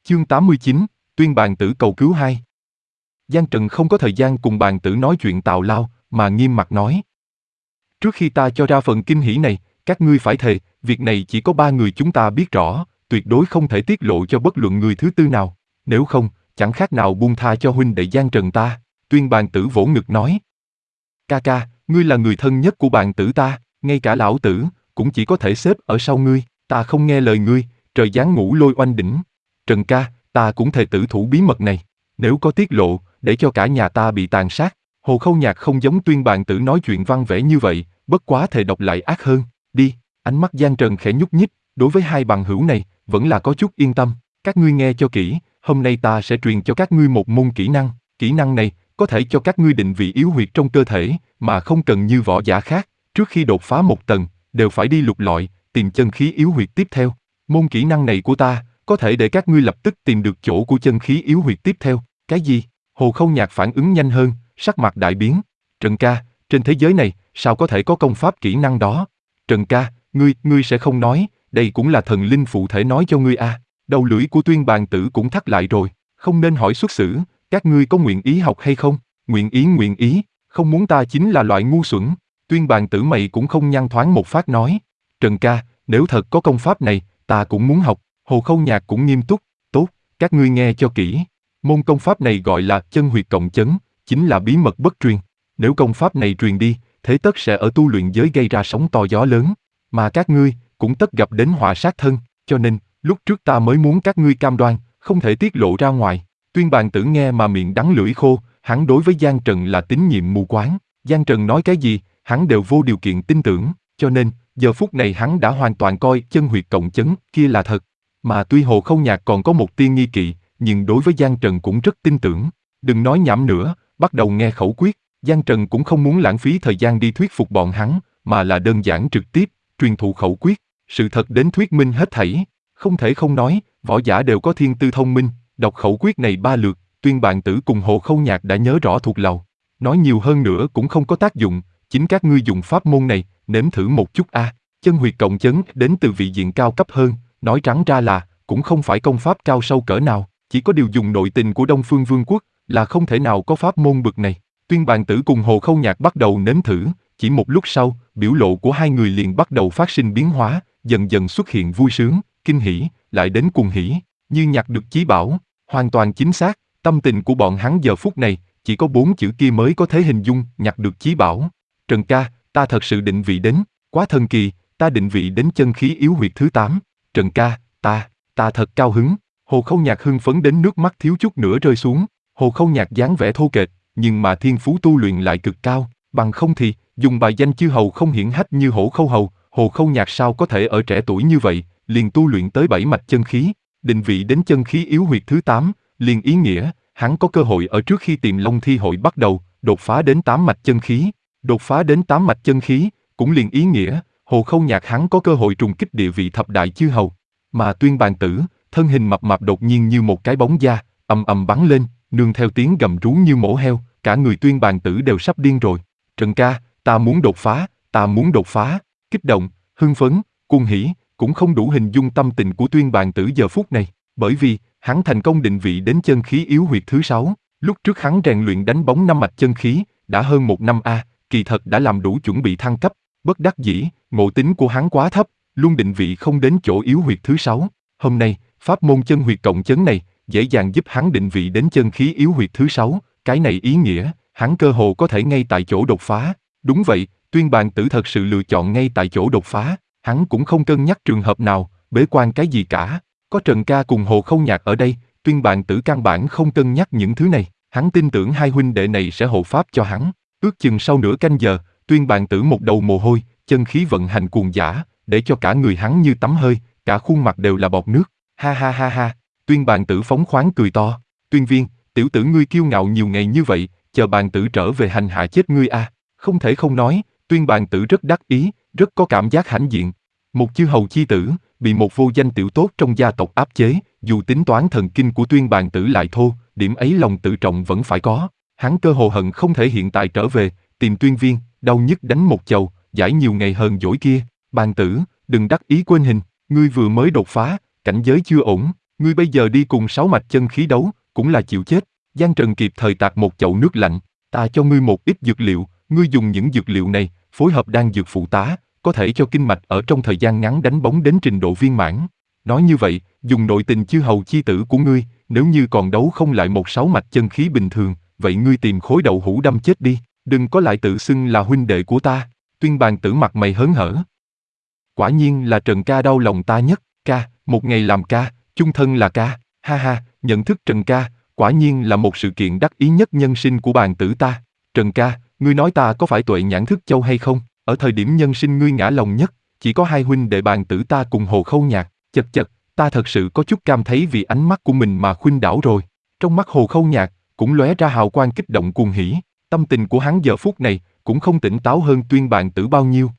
Chương 89, tuyên bàn tử cầu cứu 2. Giang Trần không có thời gian cùng bàn tử nói chuyện tào lao, mà nghiêm mặt nói. Trước khi ta cho ra phần kinh hỉ này, các ngươi phải thề, việc này chỉ có 3 người chúng ta biết rõ, tuyệt đối không thể tiết lộ cho bất luận người thứ tư nào, nếu không, chẳng khác nào buông tha cho huynh đệ Giang Trần ta. Tuyên bàn tử vỗ ngực nói. Ca ca, ngươi là người thân nhất của bàn tử ta, ngay cả lão tử, cũng chỉ có thể xếp ở sau ngươi, ta không nghe lời ngươi, trời giáng ngũ lôi oanh đỉnh. Trần ca, ta cũng thề tử thủ bí mật này, nếu có tiết lộ, để cho cả nhà ta bị tàn sát. Hồ Khâu Nhạc không giống tuyên bàn tử nói chuyện văn vẻ như vậy, bất quá thề độc lại ác hơn. Đi, ánh mắt Giang Trần khẽ nhúc nhích, đối với hai bằng hữu này, vẫn là có chút yên tâm. Các ngươi nghe cho kỹ, hôm nay ta sẽ truyền cho các ngươi một môn kỹ năng này, có thể cho các ngươi định vị yếu huyệt trong cơ thể, mà không cần như võ giả khác, trước khi đột phá một tầng, đều phải đi lục lọi, tìm chân khí yếu huyệt tiếp theo. Môn kỹ năng này của ta, có thể để các ngươi lập tức tìm được chỗ của chân khí yếu huyệt tiếp theo. Cái gì? Hồ Khâu Nhạc phản ứng nhanh hơn, sắc mặt đại biến. Trần ca, trên thế giới này, sao có thể có công pháp kỹ năng đó? Trần ca, ngươi sẽ không nói, đây cũng là thần linh phụ thể nói cho ngươi à. Đầu lưỡi của tuyên bàn tử cũng thắt lại rồi, không nên hỏi xuất xứ, các ngươi có nguyện ý học hay không? Nguyện ý, không muốn ta chính là loại ngu xuẩn. Tuyên bàn tử mày cũng không nhăn thoáng một phát nói. Trần ca, nếu thật có công pháp này, ta cũng muốn học. Hồ Khâu Nhạc cũng nghiêm túc. Tốt, các ngươi nghe cho kỹ. Môn công pháp này gọi là chân huyệt cộng chấn, chính là bí mật bất truyền. Nếu công pháp này truyền đi, thế tất sẽ ở tu luyện giới gây ra sóng to gió lớn, mà các ngươi cũng tất gặp đến họa sát thân, cho nên lúc trước ta mới muốn các ngươi cam đoan, không thể tiết lộ ra ngoài. Tuyên bàn tử nghe mà miệng đắng lưỡi khô, hắn đối với Giang Trần là tín nhiệm mù quáng. Giang Trần nói cái gì, hắn đều vô điều kiện tin tưởng, cho nên giờ phút này hắn đã hoàn toàn coi chân huyệt cộng chấn kia là thật. Mà tuy Hồ Khâu Nhạc còn có một tia nghi kỵ, nhưng đối với Giang Trần cũng rất tin tưởng. Đừng nói nhảm nữa, bắt đầu nghe khẩu quyết. Giang Trần cũng không muốn lãng phí thời gian đi thuyết phục bọn hắn, mà là đơn giản trực tiếp, truyền thụ khẩu quyết, sự thật đến thuyết minh hết thảy. Không thể không nói, võ giả đều có thiên tư thông minh, đọc khẩu quyết này 3 lượt, tuyên bàn tử cùng Hồ Khâu Nhạc đã nhớ rõ thuộc lòng. Nói nhiều hơn nữa cũng không có tác dụng, chính các ngươi dùng pháp môn này, nếm thử một chút a. Chân huyệt cộng chấn đến từ vị diện cao cấp hơn, nói trắng ra là, cũng không phải công pháp cao sâu cỡ nào, chỉ có điều dùng nội tình của Đông Phương Vương quốc, là không thể nào có pháp môn bực này. Tuyên bàn tử cùng Hồ Khâu Nhạc bắt đầu nếm thử, chỉ một lúc sau, biểu lộ của hai người liền bắt đầu phát sinh biến hóa, dần dần xuất hiện vui sướng, kinh hỉ, lại đến cuồng hỉ, như nhặt được chí bảo. Hoàn toàn chính xác, tâm tình của bọn hắn giờ phút này, chỉ có 4 chữ kia mới có thể hình dung, nhặt được chí bảo. Trần ca, ta thật sự định vị đến, quá thần kỳ, ta định vị đến chân khí yếu huyệt thứ 8. Trần ca, ta thật cao hứng. Hồ Khâu Nhạc hưng phấn đến nước mắt thiếu chút nữa rơi xuống. Hồ Khâu Nhạc dáng vẻ thô kệch, nhưng mà thiên phú tu luyện lại cực cao, bằng không thì, dùng bài danh chư hầu không hiển hách như Hổ Khâu Hầu, Hồ Khâu Nhạc sao có thể ở trẻ tuổi như vậy, liền tu luyện tới 7 mạch chân khí, định vị đến chân khí yếu huyệt thứ 8, liền ý nghĩa, hắn có cơ hội ở trước khi Tiềm Long thi hội bắt đầu, đột phá đến 8 mạch chân khí, đột phá đến 8 mạch chân khí, cũng liền ý nghĩa, Hồ Khâu Nhạc hắn có cơ hội trùng kích địa vị thập đại chư hầu, mà tuyên bàn tử, thân hình mập mạp đột nhiên như một cái bóng da, ầm ầm bắn lên, nương theo tiếng gầm rú như mổ heo, cả người tuyên bàn tử đều sắp điên rồi. Trần ca, ta muốn đột phá, kích động, hưng phấn, cuồng hỉ, cũng không đủ hình dung tâm tình của tuyên bàn tử giờ phút này, bởi vì, hắn thành công định vị đến chân khí yếu huyệt thứ 6, lúc trước hắn rèn luyện đánh bóng 5 mạch chân khí, đã hơn 1 năm kỳ thật đã làm đủ chuẩn bị thăng cấp, bất đắc dĩ, ngộ tính của hắn quá thấp, luôn định vị không đến chỗ yếu huyệt thứ 6. Hôm nay, pháp môn chân huyệt cộng chấn này, dễ dàng giúp hắn định vị đến chân khí yếu huyệt thứ 6, cái này ý nghĩa, hắn cơ hồ có thể ngay tại chỗ đột phá. Đúng vậy, tuyên bàn tử thật sự lựa chọn ngay tại chỗ đột phá, hắn cũng không cân nhắc trường hợp nào, bế quan cái gì cả. Có Trần ca cùng Hồ Khâu Nhạc ở đây, tuyên bàn tử căn bản không cân nhắc những thứ này, hắn tin tưởng hai huynh đệ này sẽ hộ pháp cho hắn. Ước chừng sau nửa canh giờ, tuyên bàn tử một đầu mồ hôi, chân khí vận hành cuồng dã, để cho cả người hắn như tắm hơi, cả khuôn mặt đều là bọt nước. Ha ha ha ha, tuyên bàn tử phóng khoáng cười to. Tuyên viên, tiểu tử ngươi kiêu ngạo nhiều ngày như vậy, chờ bàn tử trở về hành hạ chết ngươi a. Không thể không nói, tuyên bàn tử rất đắc ý, rất có cảm giác hãnh diện. Một chư hầu chi tử, bị một vô danh tiểu tốt trong gia tộc áp chế, dù tính toán thần kinh của tuyên bàn tử lại thô, điểm ấy lòng tự trọng vẫn phải có. Hắn cơ hồ hận không thể hiện tại trở về, tìm tuyên viên, đau nhức đánh một chầu, giải nhiều ngày hờn dỗi kia. Bàn tử, đừng đắc ý quên hình, ngươi vừa mới đột phá, cảnh giới chưa ổn, Ngươi bây giờ đi cùng 6 mạch chân khí đấu, cũng là chịu chết. Giang Trần kịp thời tạt một chậu nước lạnh, ta cho ngươi một ít dược liệu, ngươi dùng những dược liệu này, phối hợp đan dược phụ tá, có thể cho kinh mạch ở trong thời gian ngắn đánh bóng đến trình độ viên mãn. Nói như vậy, dùng nội tình chư hầu chi tử của ngươi, nếu như còn đấu không lại một 6 mạch chân khí bình thường, vậy ngươi tìm khối đậu hũ đâm chết đi, đừng có lại tự xưng là huynh đệ của ta. Tuyên Bàn Tử mặt mày hớn hở. Quả nhiên là Trần ca đau lòng ta nhất, ca, một ngày làm ca, chung thân là ca, ha ha, nhận thức Trần ca, quả nhiên là một sự kiện đắc ý nhất nhân sinh của Bàn Tử ta. Trần ca, ngươi nói ta có phải tuệ nhãn thức châu hay không? Ở thời điểm nhân sinh ngươi ngã lòng nhất, chỉ có hai huynh đệ Bàn Tử ta cùng Hồ Khâu Nhạc, chật chật, ta thật sự có chút cam thấy vì ánh mắt của mình mà khuynh đảo rồi. Trong mắt Hồ Khâu Nhạc cũng lóe ra hào quang kích động cuồng hỉ, tâm tình của hắn giờ phút này cũng không tỉnh táo hơn Tuyên Bàn Tử bao nhiêu,